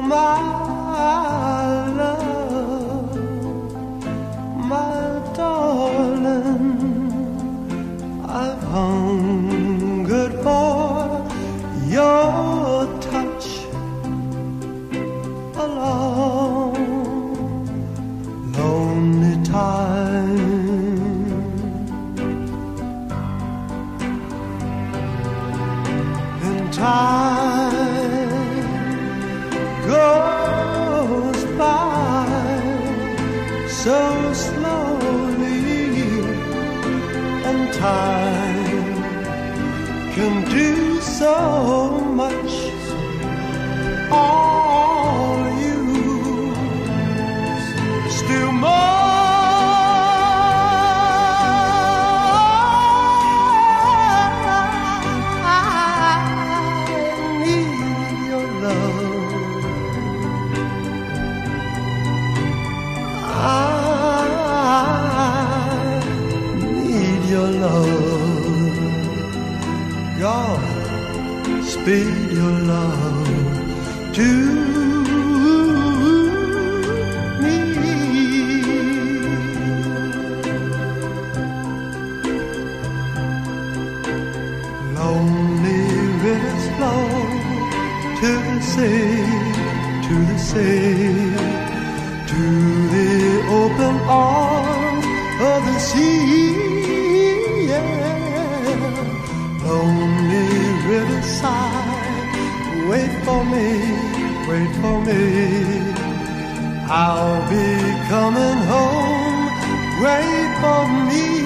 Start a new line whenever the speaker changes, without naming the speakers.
my love, my darling, I've hungered for your touch a long, lonely time. And time goes by so slowly, and time can do so much. All you still more. Your love, God, speed your love to me. Lonely rivers flow to the sea, to the sea, to the open arms of the sea. Lonely riverside, wait for me, wait for me. I'll be coming home, wait for me.